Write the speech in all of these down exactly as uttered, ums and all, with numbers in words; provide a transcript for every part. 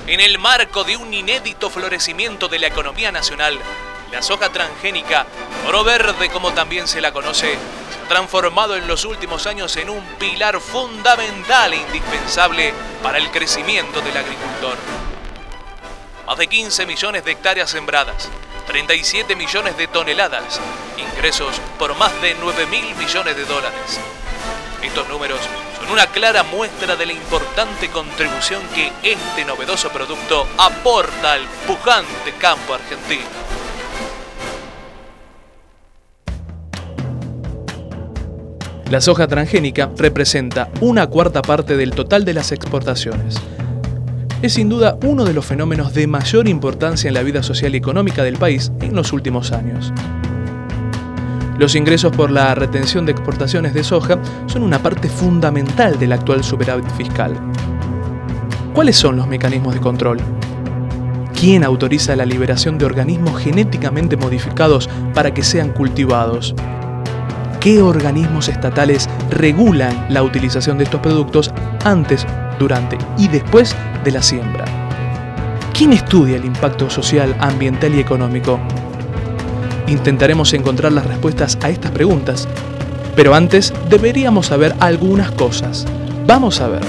En el marco de un inédito florecimiento de la economía nacional, la soja transgénica, oro verde como también se la conoce, se ha transformado en los últimos años en un pilar fundamental e indispensable para el crecimiento del agricultor. Más de quince millones de hectáreas sembradas, treinta y siete millones de toneladas, ingresos por más de nueve mil millones de dólares. Estos números son una clara muestra de la importante contribución que este novedoso producto aporta al pujante campo argentino. La soja transgénica representa una cuarta parte del total de las exportaciones. Es sin duda uno de los fenómenos de mayor importancia en la vida social y económica del país en los últimos años. Los ingresos por la retención de exportaciones de soja son una parte fundamental del actual superávit fiscal. ¿Cuáles son los mecanismos de control? ¿Quién autoriza la liberación de organismos genéticamente modificados para que sean cultivados? ¿Qué organismos estatales regulan la utilización de estos productos antes, durante y después de la siembra? ¿Quién estudia el impacto social, ambiental y económico? Intentaremos encontrar las respuestas a estas preguntas, pero antes deberíamos saber algunas cosas. Vamos a ver.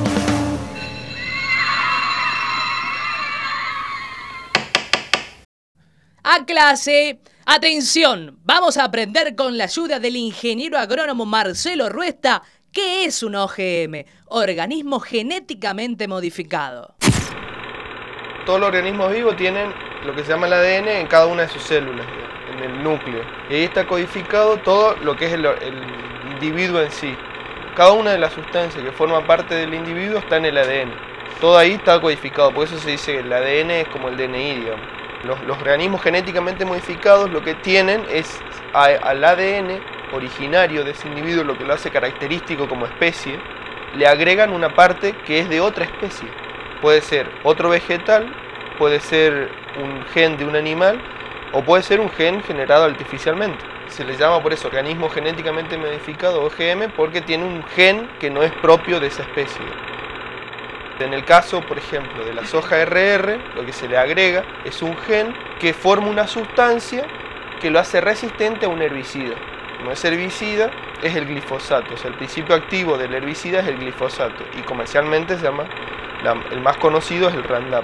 A clase. Atención, vamos a aprender con la ayuda del ingeniero agrónomo Marcelo Ruesta qué es un O G M, organismo genéticamente modificado. Todos los organismos vivos tienen lo que se llama el A D N en cada una de sus células, en el núcleo. Y ahí está codificado todo lo que es el, el individuo en sí. Cada una de las sustancias que forman parte del individuo está en el A D N. Todo ahí está codificado, por eso se dice que el A D N es como el D N I, digamos. Los, los organismos genéticamente modificados lo que tienen es a, al A D N originario de ese individuo, lo que lo hace característico como especie, le agregan una parte que es de otra especie. Puede ser otro vegetal, puede ser un gen de un animal o puede ser un gen generado artificialmente. Se le llama por eso organismo genéticamente modificado, O G M, porque tiene un gen que no es propio de esa especie. En el caso, por ejemplo, de la soja R R, lo que se le agrega es un gen que forma una sustancia que lo hace resistente a un herbicida. No es herbicida, es el glifosato. O sea, el principio activo del herbicida es el glifosato y comercialmente se llama, la, el más conocido es el Roundup.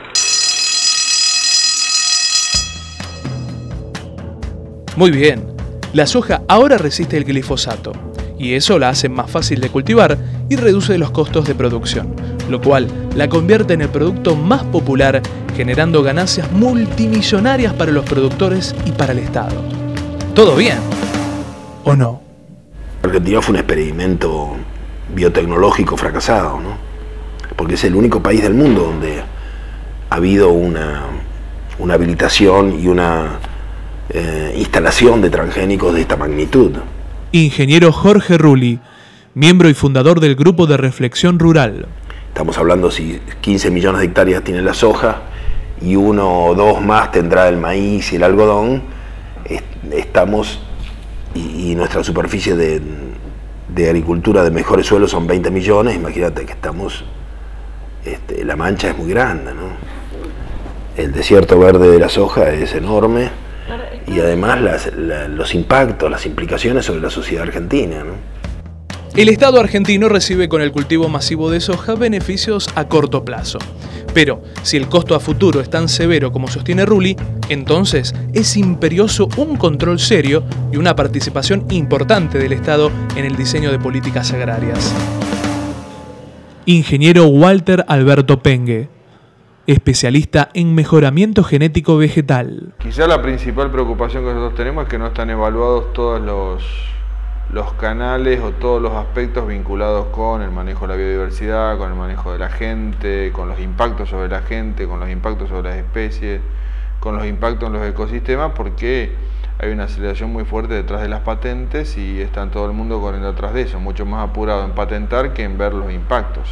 Muy bien, la soja ahora resiste el glifosato y eso la hace más fácil de cultivar y reduce los costos de producción, lo cual la convierte en el producto más popular, generando ganancias multimillonarias para los productores y para el Estado. ¿Todo bien? ¿O no? Argentina fue un experimento biotecnológico fracasado, ¿no? Porque es el único país del mundo donde ha habido una, una habilitación y una eh, instalación de transgénicos de esta magnitud. Ingeniero Jorge Rulli, miembro y fundador del Grupo de Reflexión Rural. Estamos hablando si quince millones de hectáreas tiene la soja y uno o dos más tendrá el maíz y el algodón. Estamos, y, y nuestra superficie de, de agricultura de mejores suelos son veinte millones, imagínate que estamos, este, la mancha es muy grande, ¿no? El desierto verde de la soja es enorme y además las, la, los impactos, las implicaciones sobre la sociedad argentina, ¿no? El Estado argentino recibe con el cultivo masivo de soja beneficios a corto plazo. Pero, si el costo a futuro es tan severo como sostiene Rulli, entonces es imperioso un control serio y una participación importante del Estado en el diseño de políticas agrarias. Ingeniero Walter Alberto Pengue, especialista en mejoramiento genético vegetal. Quizá la principal preocupación que nosotros tenemos es que no están evaluados todos los... los canales o todos los aspectos vinculados con el manejo de la biodiversidad, con el manejo de la gente, con los impactos sobre la gente, con los impactos sobre las especies, con los impactos en los ecosistemas, porque hay una aceleración muy fuerte detrás de las patentes y está todo el mundo corriendo atrás de eso, mucho más apurado en patentar que en ver los impactos.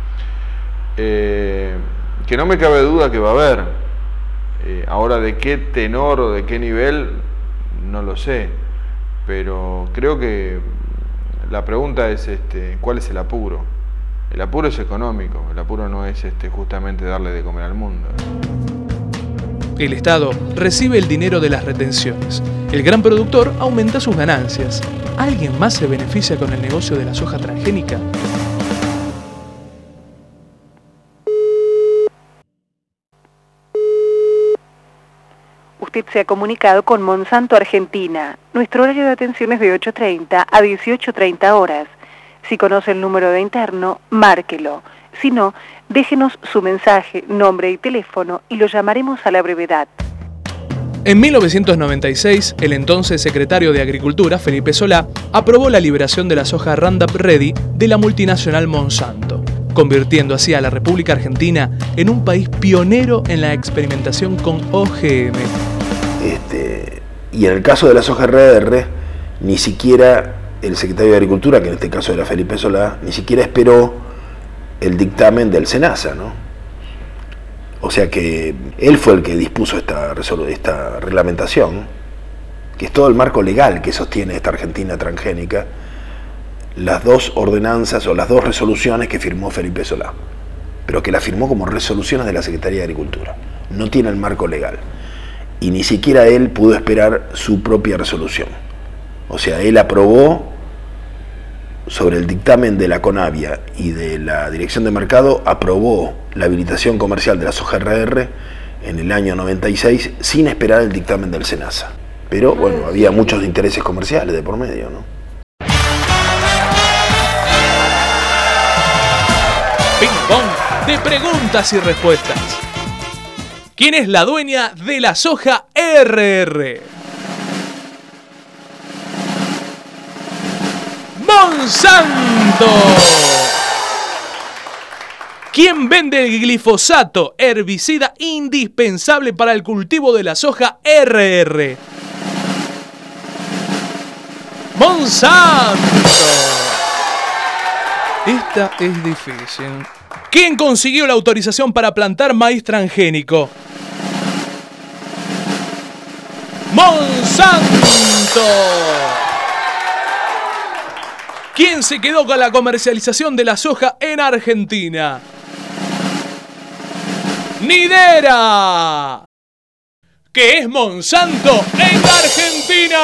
Eh, que no me cabe duda que va a haber. Eh, ahora, de qué tenor o de qué nivel, no lo sé. Pero creo que la pregunta es este, ¿cuál es el apuro? El apuro es económico, el apuro no es este, justamente darle de comer al mundo. El Estado recibe el dinero de las retenciones. El gran productor aumenta sus ganancias. ¿Alguien más se beneficia con el negocio de la soja transgénica? Usted se ha comunicado con Monsanto Argentina. Nuestro horario de atención es de ocho treinta a dieciocho treinta horas. Si conoce el número de interno, márquelo. Si no, déjenos su mensaje, nombre y teléfono y lo llamaremos a la brevedad. En mil novecientos noventa y seis, el entonces secretario de Agricultura, Felipe Solá, aprobó la liberación de la soja Roundup Ready de la multinacional Monsanto, convirtiendo así a la República Argentina en un país pionero en la experimentación con O G M. Este, y en el caso de la soja R R, ni siquiera el secretario de Agricultura, que en este caso era Felipe Solá, ni siquiera esperó el dictamen del SENASA, ¿no? O sea que él fue el que dispuso esta, esta reglamentación, que es todo el marco legal que sostiene esta Argentina transgénica, las dos ordenanzas o las dos resoluciones que firmó Felipe Solá, pero que las firmó como resoluciones de la Secretaría de Agricultura. No tiene el marco legal. Y ni siquiera él pudo esperar su propia resolución. O sea, él aprobó sobre el dictamen de la CONAVIA y de la Dirección de Mercado, aprobó la habilitación comercial de la soja R R en el año noventa y seis sin esperar el dictamen del SENASA. Pero bueno, había muchos intereses comerciales de por medio, ¿no? Ping pong de preguntas y respuestas. ¿Quién es la dueña de la soja R R? ¡Monsanto! ¿Quién vende el glifosato, herbicida indispensable para el cultivo de la soja R R? ¡Monsanto! Esta es difícil. ¿Quién consiguió la autorización para plantar maíz transgénico? ¡Monsanto! ¿Quién se quedó con la comercialización de la soja en Argentina? ¡Nidera! ¿Qué es Monsanto en Argentina?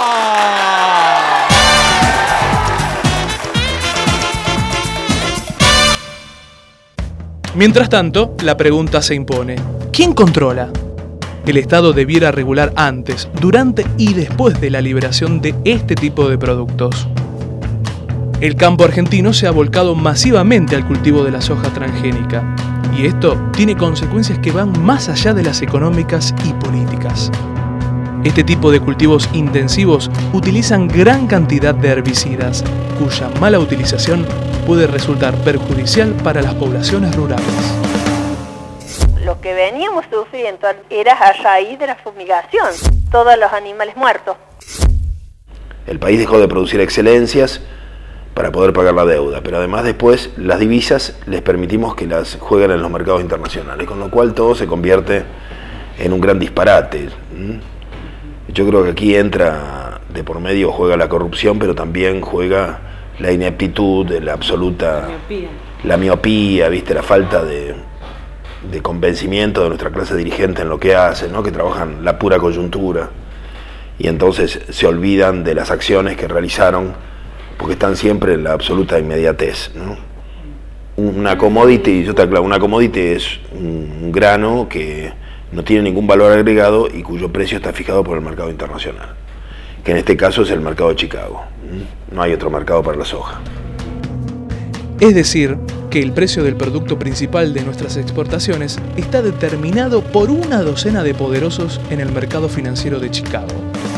Mientras tanto, la pregunta se impone. ¿Quién controla? El Estado debiera regular antes, durante y después de la liberación de este tipo de productos. El campo argentino se ha volcado masivamente al cultivo de la soja transgénica, y esto tiene consecuencias que van más allá de las económicas y políticas. Este tipo de cultivos intensivos utilizan gran cantidad de herbicidas, cuya mala utilización puede resultar perjudicial para las poblaciones rurales. Lo que veníamos sufriendo era a raíz de la fumigación, todos los animales muertos. El país dejó de producir excelencias para poder pagar la deuda, pero además después las divisas les permitimos que las jueguen en los mercados internacionales, con lo cual todo se convierte en un gran disparate. Yo creo que aquí entra de por medio, juega la corrupción, pero también juega la ineptitud, la absoluta, miopía. la miopía, ¿viste? La falta de, de convencimiento de nuestra clase dirigente en lo que hace, ¿no? Que trabajan la pura coyuntura y entonces se olvidan de las acciones que realizaron porque están siempre en la absoluta inmediatez, ¿no? Una commodity, yo te aclaro, una commodity es un grano que no tiene ningún valor agregado y cuyo precio está fijado por el mercado internacional, que en este caso es el mercado de Chicago. No hay otro mercado para la soja. Es decir, que el precio del producto principal de nuestras exportaciones está determinado por una docena de poderosos en el mercado financiero de Chicago.